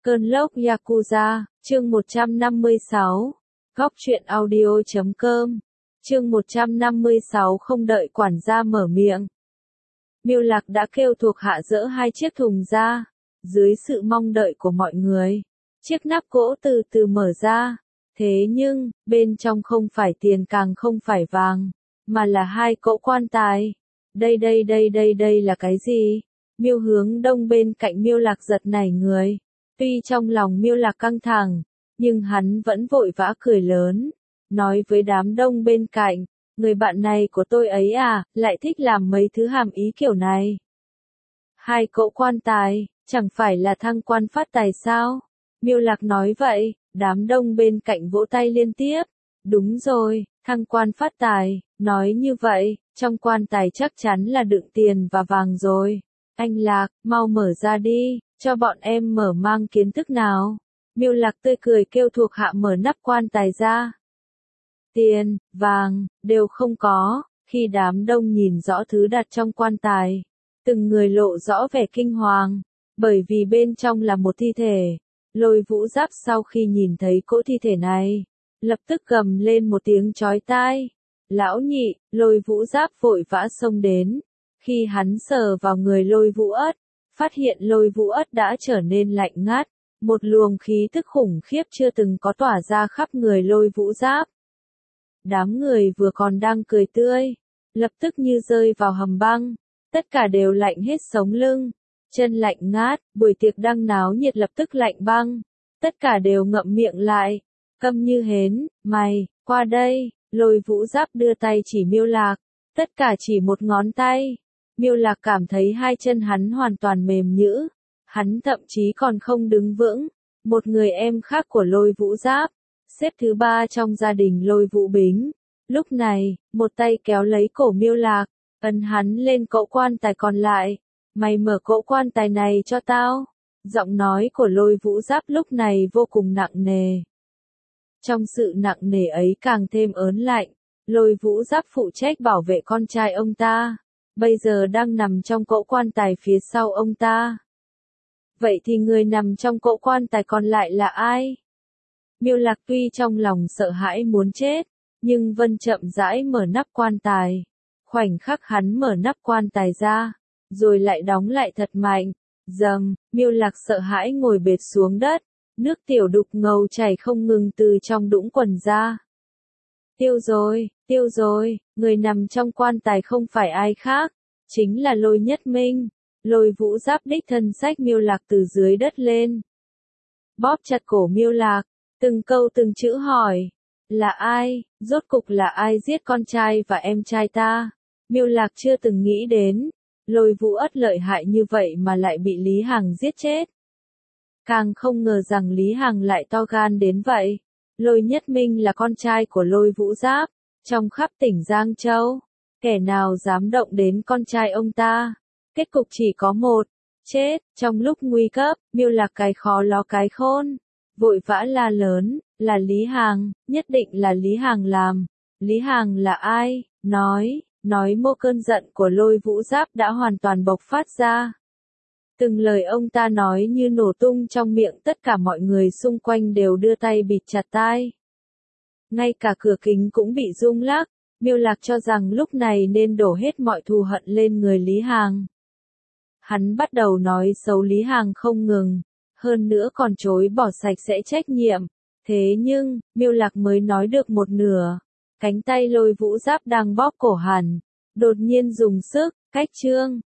Cơn lốc Yakuza, chương 156. Góc truyện audio.com. Chương 156 không đợi quản gia mở miệng. Miêu Lạc đã kêu thuộc hạ dỡ hai chiếc thùng ra. Dưới sự mong đợi của mọi người, chiếc nắp gỗ từ từ mở ra. Thế nhưng, bên trong không phải tiền càng không phải vàng, mà là hai cỗ quan tài. Đây là cái gì? Miêu Hướng Đông bên cạnh Miêu Lạc giật nảy người. Tuy trong lòng Miêu Lạc căng thẳng, nhưng hắn vẫn vội vã cười lớn, nói với đám đông bên cạnh, người bạn này của tôi ấy à, lại thích làm mấy thứ hàm ý kiểu này. Hai cỗ quan tài, chẳng phải là thăng quan phát tài sao? Miêu Lạc nói vậy, đám đông bên cạnh vỗ tay liên tiếp. Đúng rồi, thăng quan phát tài, nói như vậy, trong quan tài chắc chắn là đựng tiền và vàng rồi. Anh Lạc, mau mở ra đi, cho bọn em mở mang kiến thức nào. Miêu Lạc tươi cười kêu thuộc hạ mở nắp quan tài ra. Tiền, vàng, đều không có. Khi đám đông nhìn rõ thứ đặt trong quan tài, từng người lộ rõ vẻ kinh hoàng, bởi vì bên trong là một thi thể. Lôi Vũ Giáp sau khi nhìn thấy cỗ thi thể này, lập tức gầm lên một tiếng chói tai. Lão nhị, Lôi Vũ Giáp vội vã xông đến. Khi hắn sờ vào người Lôi Vũ Ất, phát hiện Lôi Vũ Ất đã trở nên lạnh ngắt, một luồng khí tức khủng khiếp chưa từng có tỏa ra khắp người Lôi Vũ Giáp. Đám người vừa còn đang cười tươi, lập tức như rơi vào hầm băng, tất cả đều lạnh hết sống lưng, chân lạnh ngát, buổi tiệc đang náo nhiệt lập tức lạnh băng, tất cả đều ngậm miệng lại, câm như hến. Mày, qua đây. Lôi Vũ Giáp đưa tay chỉ Miêu Lạc, tất cả chỉ một ngón tay. Miêu Lạc cảm thấy hai chân hắn hoàn toàn mềm nhũn, hắn thậm chí còn không đứng vững. Một người em khác của Lôi Vũ Giáp, xếp thứ 3 trong gia đình Lôi Vũ Bính, lúc này, một tay kéo lấy cổ Miêu Lạc, ấn hắn lên cỗ quan tài còn lại. Mày mở cỗ quan tài này cho tao. Giọng nói của Lôi Vũ Giáp lúc này vô cùng nặng nề. Trong sự nặng nề ấy càng thêm ớn lạnh, Lôi Vũ Giáp phụ trách bảo vệ con trai ông ta, bây giờ đang nằm trong cỗ quan tài phía sau ông ta. Vậy thì người nằm trong cỗ quan tài còn lại là ai? Miêu Lạc tuy trong lòng sợ hãi muốn chết, nhưng vẫn chậm rãi mở nắp quan tài. Khoảnh khắc hắn mở nắp quan tài ra, rồi lại đóng lại thật mạnh. Dầm, Miêu Lạc sợ hãi ngồi bệt xuống đất, nước tiểu đục ngầu chảy không ngừng từ trong đũng quần ra. Tiêu rồi, người nằm trong quan tài không phải ai khác, chính là Lôi Nhất Minh. Lôi Vũ Giáp đích thân xách Miêu Lạc từ dưới đất lên, bóp chặt cổ Miêu Lạc, từng câu từng chữ hỏi, là ai, rốt cục là ai giết con trai và em trai ta? Miêu Lạc chưa từng nghĩ đến, Lôi Vũ Ất lợi hại như vậy mà lại bị Lý Hằng giết chết. Càng không ngờ rằng Lý Hằng lại to gan đến vậy. Lôi Nhất Minh là con trai của Lôi Vũ Giáp, trong khắp tỉnh Giang Châu, kẻ nào dám động đến con trai ông ta, kết cục chỉ có một, chết. Trong lúc nguy cấp, Miêu Lạc cái khó ló cái khôn, vội vã la lớn, là Lý Hằng, nhất định là Lý Hằng làm. Lý Hằng là ai? Nói mô cơn giận của Lôi Vũ Giáp đã hoàn toàn bộc phát ra. Từng lời ông ta nói như nổ tung trong miệng, tất cả mọi người xung quanh đều đưa tay bịt chặt tai. Ngay cả cửa kính cũng bị rung lắc. Miêu Lạc cho rằng lúc này nên đổ hết mọi thù hận lên người Lý Hằng. Hắn bắt đầu nói xấu Lý Hằng không ngừng, hơn nữa còn chối bỏ sạch sẽ trách nhiệm. Thế nhưng, Miêu Lạc mới nói được một nửa, cánh tay Lôi Vũ Giáp đang bóp cổ hắn đột nhiên dùng sức, cách trương,